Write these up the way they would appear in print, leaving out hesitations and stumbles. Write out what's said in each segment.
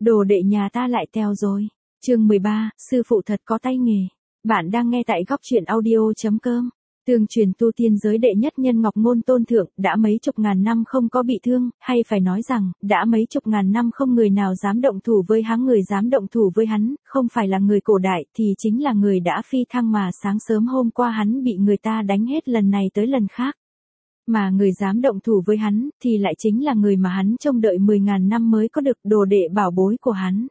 Đồ đệ nhà ta lại teo rồi. Chương 13, sư phụ thật có tay nghề. Bạn đang nghe tại góc truyện audio.com. Tương truyền tu tiên giới đệ nhất nhân Ngọc Ngôn Tôn Thượng đã mấy chục ngàn năm không có bị thương, hay phải nói rằng, đã mấy chục ngàn năm không người nào dám động thủ với hắn, người dám động thủ với hắn, không phải là người cổ đại thì chính là người đã phi thăng mà sáng sớm hôm qua hắn bị người ta đánh hết lần này tới lần khác. Mà người dám động thủ với hắn thì lại chính là người mà hắn trông đợi 10.000 năm mới có được, đồ đệ bảo bối của hắn.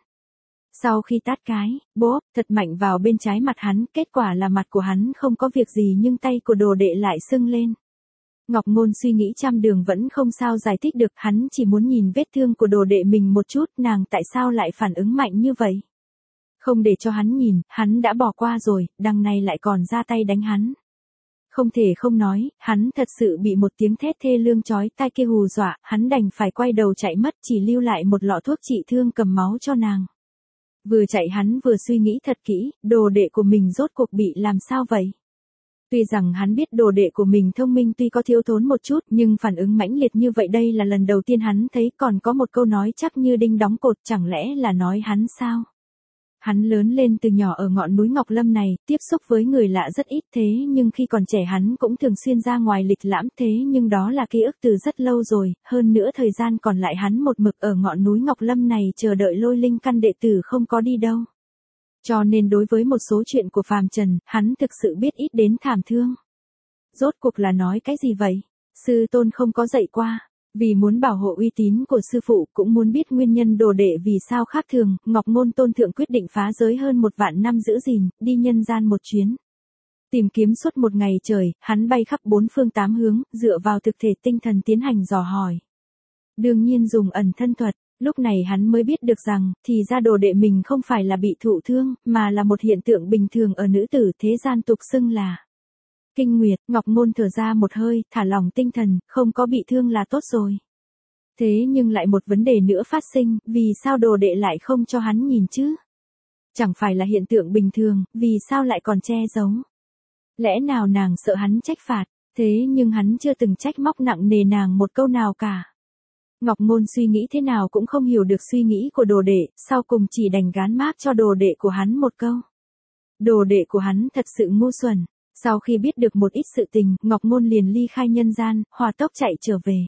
Sau khi tát cái, bốp, thật mạnh vào bên trái mặt hắn, kết quả là mặt của hắn không có việc gì nhưng tay của đồ đệ lại sưng lên. Ngọc Ngôn suy nghĩ trăm đường vẫn không sao giải thích được, hắn chỉ muốn nhìn vết thương của đồ đệ mình một chút, nàng tại sao lại phản ứng mạnh như vậy. Không để cho hắn nhìn, hắn đã bỏ qua rồi, đằng này lại còn ra tay đánh hắn. Không thể không nói, hắn thật sự bị một tiếng thét thê lương chói tai kia hù dọa, hắn đành phải quay đầu chạy mất, chỉ lưu lại một lọ thuốc trị thương cầm máu cho nàng. Vừa chạy hắn vừa suy nghĩ thật kỹ, đồ đệ của mình rốt cuộc bị làm sao vậy? Tuy rằng hắn biết đồ đệ của mình thông minh tuy có thiếu thốn một chút, nhưng phản ứng mãnh liệt như vậy đây là lần đầu tiên hắn thấy, còn có một câu nói chắc như đinh đóng cột, chẳng lẽ là nói hắn sao? Hắn lớn lên từ nhỏ ở ngọn núi Ngọc Lâm này, tiếp xúc với người lạ rất ít, thế nhưng khi còn trẻ hắn cũng thường xuyên ra ngoài lịch lãm, thế nhưng đó là ký ức từ rất lâu rồi, hơn nữa thời gian còn lại hắn một mực ở ngọn núi Ngọc Lâm này chờ đợi Lôi Linh căn đệ tử không có đi đâu. Cho nên đối với một số chuyện của phàm trần, hắn thực sự biết ít đến thảm thương. Rốt cuộc là nói cái gì vậy? Sư tôn không có dạy qua. Vì muốn bảo hộ uy tín của sư phụ, cũng muốn biết nguyên nhân đồ đệ vì sao khác thường, Ngọc Ngôn Tôn Thượng quyết định phá giới hơn 1.000 năm giữ gìn, đi nhân gian một chuyến. Tìm kiếm suốt một ngày trời, hắn bay khắp 4 phương 8 hướng, dựa vào thực thể tinh thần tiến hành dò hỏi. Đương nhiên dùng ẩn thân thuật, lúc này hắn mới biết được rằng, thì ra đồ đệ mình không phải là bị thụ thương, mà là một hiện tượng bình thường ở nữ tử thế gian tục xưng là kinh nguyệt. Ngọc Ngôn thở ra một hơi, thả lỏng tinh thần, không có bị thương là tốt rồi. Thế nhưng lại một vấn đề nữa phát sinh, vì sao đồ đệ lại không cho hắn nhìn chứ? Chẳng phải là hiện tượng bình thường, vì sao lại còn che giấu? Lẽ nào nàng sợ hắn trách phạt, thế nhưng hắn chưa từng trách móc nặng nề nàng một câu nào cả. Ngọc Ngôn suy nghĩ thế nào cũng không hiểu được suy nghĩ của đồ đệ, sau cùng chỉ đành gán mác cho đồ đệ của hắn một câu. Đồ đệ của hắn thật sự ngu xuẩn. Sau khi biết được một ít sự tình, Ngọc Ngôn liền ly khai nhân gian, hỏa tốc chạy trở về.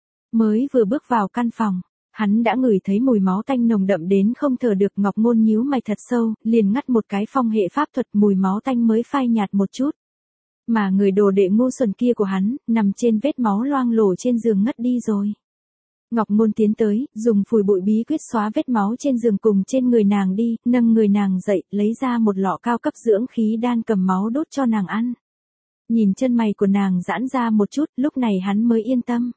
Mới vừa bước vào căn phòng, hắn đã ngửi thấy mùi máu tanh nồng đậm đến không thở được. Ngọc Ngôn nhíu mày thật sâu, liền ngắt một cái phong hệ pháp thuật, mùi máu tanh mới phai nhạt một chút. Mà người đồ đệ ngu xuẩn kia của hắn, nằm trên vết máu loang lổ trên giường ngất đi rồi. Ngọc Ngôn tiến tới, dùng phủi bụi bí quyết xóa vết máu trên giường cùng trên người nàng đi, nâng người nàng dậy, lấy ra một lọ cao cấp dưỡng khí đan cầm máu đốt cho nàng ăn. Nhìn chân mày của nàng giãn ra một chút, lúc này hắn mới yên tâm.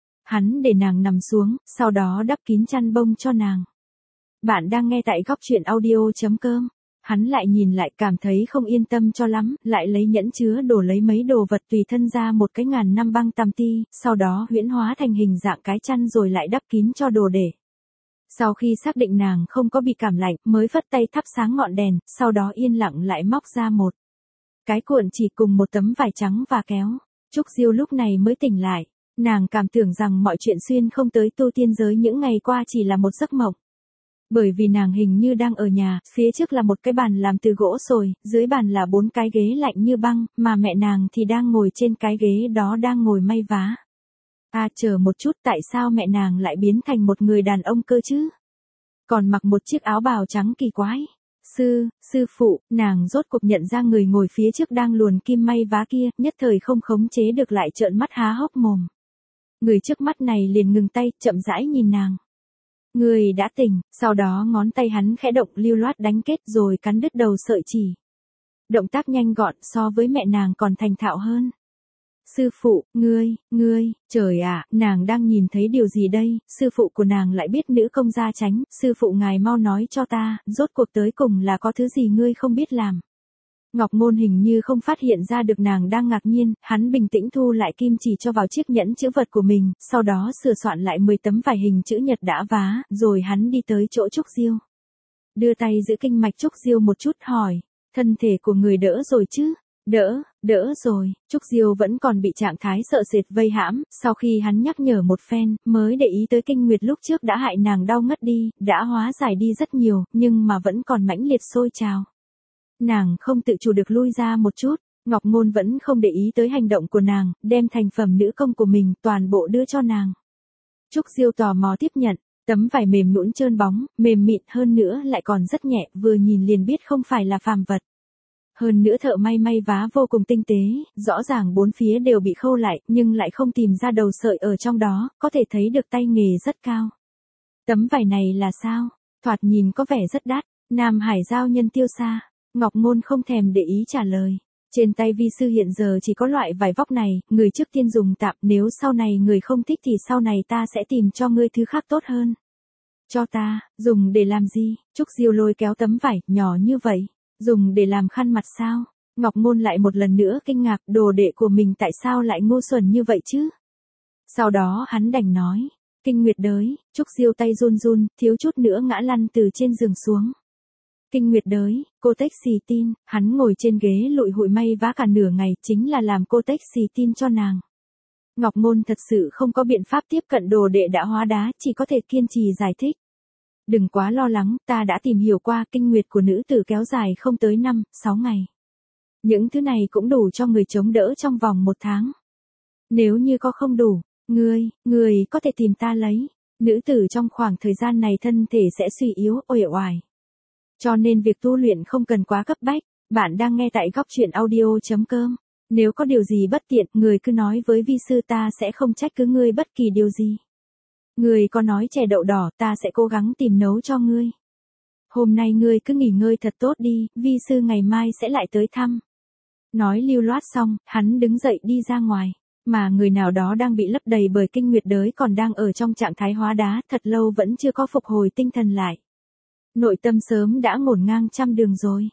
Hắn để nàng nằm xuống, sau đó đắp kín chăn bông cho nàng. Bạn đang nghe tại góc truyện audio.com. Hắn lại nhìn lại cảm thấy không yên tâm cho lắm, lại lấy nhẫn chứa đổ lấy mấy đồ vật tùy thân ra một cái 1000 năm băng tam ti, sau đó huyễn hóa thành hình dạng cái chăn rồi lại đắp kín cho đồ để. Sau khi xác định nàng không có bị cảm lạnh, mới phất tay thắp sáng ngọn đèn, sau đó yên lặng lại móc ra một cái cuộn chỉ cùng một tấm vải trắng và kéo. Trúc Diêu lúc này mới tỉnh lại, nàng cảm tưởng rằng mọi chuyện xuyên không tới tu tiên giới những ngày qua chỉ là một giấc mộng. Bởi vì nàng hình như đang ở nhà, phía trước là một cái bàn làm từ gỗ sồi, dưới bàn là 4 cái ghế lạnh như băng, mà mẹ nàng thì đang ngồi trên cái ghế đó đang ngồi may vá. Chờ một chút, tại sao mẹ nàng lại biến thành một người đàn ông cơ chứ? Còn mặc một chiếc áo bào trắng kỳ quái. Sư phụ, nàng rốt cuộc nhận ra người ngồi phía trước đang luồn kim may vá kia, nhất thời không khống chế được lại trợn mắt há hốc mồm. Người trước mắt này liền ngừng tay, chậm rãi nhìn nàng. Người đã tỉnh, sau đó ngón tay hắn khẽ động lưu loát đánh kết rồi cắn đứt đầu sợi chỉ. Động tác nhanh gọn so với mẹ nàng còn thành thạo hơn. Sư phụ, ngươi, trời ạ, nàng đang nhìn thấy điều gì đây, sư phụ của nàng lại biết nữ công gia tránh, sư phụ ngài mau nói cho ta, rốt cuộc tới cùng là có thứ gì ngươi không biết làm. Ngọc Ngôn hình như không phát hiện ra được nàng đang ngạc nhiên, hắn bình tĩnh thu lại kim chỉ cho vào chiếc nhẫn chữ vật của mình, sau đó sửa soạn lại 10 tấm vải hình chữ nhật đã vá, rồi hắn đi tới chỗ Trúc Diêu. Đưa tay giữ kinh mạch Trúc Diêu một chút hỏi, thân thể của người đỡ rồi chứ? Đỡ rồi, Trúc Diêu vẫn còn bị trạng thái sợ sệt vây hãm, sau khi hắn nhắc nhở một phen, mới để ý tới Kinh Nguyệt lúc trước đã hại nàng đau ngất đi, đã hóa giải đi rất nhiều, nhưng mà vẫn còn mãnh liệt sôi trào. Nàng không tự chủ được lui ra một chút, Ngọc Ngôn vẫn không để ý tới hành động của nàng, đem thành phẩm nữ công của mình toàn bộ đưa cho nàng. Trúc Diêu tò mò tiếp nhận, tấm vải mềm nhũn trơn bóng, mềm mịn hơn nữa lại còn rất nhẹ, vừa nhìn liền biết không phải là phàm vật. Hơn nữa thợ may vá vô cùng tinh tế, rõ ràng bốn phía đều bị khâu lại, nhưng lại không tìm ra đầu sợi ở trong đó, có thể thấy được tay nghề rất cao. Tấm vải này là sao? Thoạt nhìn có vẻ rất đắt, Nam Hải giao nhân tiêu xa. Ngọc Ngôn không thèm để ý trả lời. Trên tay vi sư hiện giờ chỉ có loại vải vóc này, người trước tiên dùng tạm, nếu sau này người không thích thì sau này ta sẽ tìm cho ngươi thứ khác tốt hơn. Cho ta, dùng để làm gì? Trúc Diêu lôi kéo tấm vải, nhỏ như vậy. Dùng để làm khăn mặt sao? Ngọc Ngôn lại một lần nữa kinh ngạc, đồ đệ của mình tại sao lại ngu xuẩn như vậy chứ? Sau đó hắn đành nói, Kinh Nguyệt đới, Trúc Diêu tay run run, thiếu chút nữa ngã lăn từ trên giường xuống. Kinh Nguyệt đới, cô tách xì tin, hắn ngồi trên ghế lụi hụi may vá cả nửa ngày, chính là làm cô tách xì tin cho nàng. Ngọc Ngôn thật sự không có biện pháp tiếp cận đồ đệ đã hóa đá, chỉ có thể kiên trì giải thích. Đừng quá lo lắng, ta đã tìm hiểu qua, kinh nguyệt của nữ tử kéo dài không tới 5-6 ngày. Những thứ này cũng đủ cho người chống đỡ trong vòng 1 tháng. Nếu như có không đủ, người có thể tìm ta lấy. Nữ tử trong khoảng thời gian này thân thể sẽ suy yếu, uể oải. Cho nên việc tu luyện không cần quá cấp bách. Bạn đang nghe tại goctruyện.audio.com. Nếu có điều gì bất tiện, người cứ nói với vi sư, ta sẽ không trách cứ ngươi bất kỳ điều gì. Người có nói chè đậu đỏ, ta sẽ cố gắng tìm nấu cho ngươi. Hôm nay ngươi cứ nghỉ ngơi thật tốt đi, vi sư ngày mai sẽ lại tới thăm. Nói lưu loát xong, hắn đứng dậy đi ra ngoài. Mà người nào đó đang bị lấp đầy bởi kinh nguyệt đới còn đang ở trong trạng thái hóa đá, thật lâu vẫn chưa có phục hồi tinh thần lại. Nội tâm sớm đã ngổn ngang trăm đường rồi.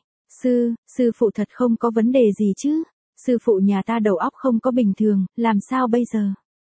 Sư phụ thật không có vấn đề gì chứ? Sư phụ nhà ta đầu óc không có bình thường, làm sao bây giờ?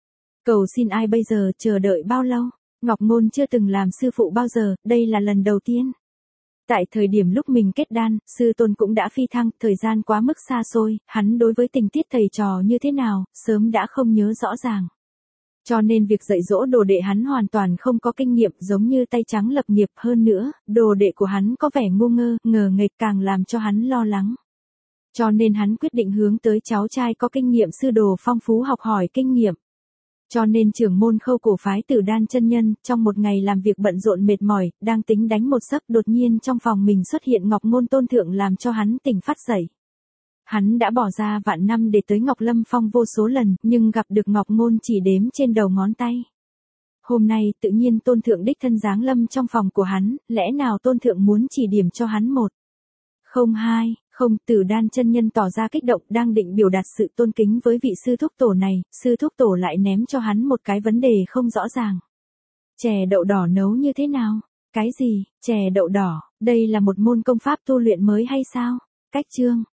Cầu xin ai bây giờ, chờ đợi bao lâu? Ngọc Ngôn chưa từng làm sư phụ bao giờ, đây là lần đầu tiên. Tại thời điểm lúc mình kết đan, sư tôn cũng đã phi thăng, thời gian quá mức xa xôi, hắn đối với tình tiết thầy trò như thế nào, sớm đã không nhớ rõ ràng. Cho nên việc dạy dỗ đồ đệ hắn hoàn toàn không có kinh nghiệm, giống như tay trắng lập nghiệp. Hơn nữa, đồ đệ của hắn có vẻ ngu ngơ, ngờ nghệch, càng làm cho hắn lo lắng. Cho nên hắn quyết định hướng tới cháu trai có kinh nghiệm sư đồ phong phú học hỏi kinh nghiệm. Cho nên trưởng môn Khâu Cổ phái Tử Đan chân nhân, trong một ngày làm việc bận rộn mệt mỏi, đang tính đánh một giấc, đột nhiên trong phòng mình xuất hiện Ngọc Ngôn tôn thượng làm cho hắn tỉnh phát dậy. Hắn đã bỏ ra vạn năm để tới Ngọc Lâm Phong vô số lần, nhưng gặp được Ngọc Ngôn chỉ đếm trên đầu ngón tay. Hôm nay tự nhiên tôn thượng đích thân giáng lâm trong phòng của hắn, lẽ nào tôn thượng muốn chỉ điểm cho hắn một? Không, Tử Đan chân nhân tỏ ra kích động, đang định biểu đạt sự tôn kính với vị sư thúc tổ này, sư thúc tổ lại ném cho hắn một cái vấn đề không rõ ràng. Chè đậu đỏ nấu như thế nào? Cái gì? Chè đậu đỏ, đây là một môn công pháp tu luyện mới hay sao? Cách chương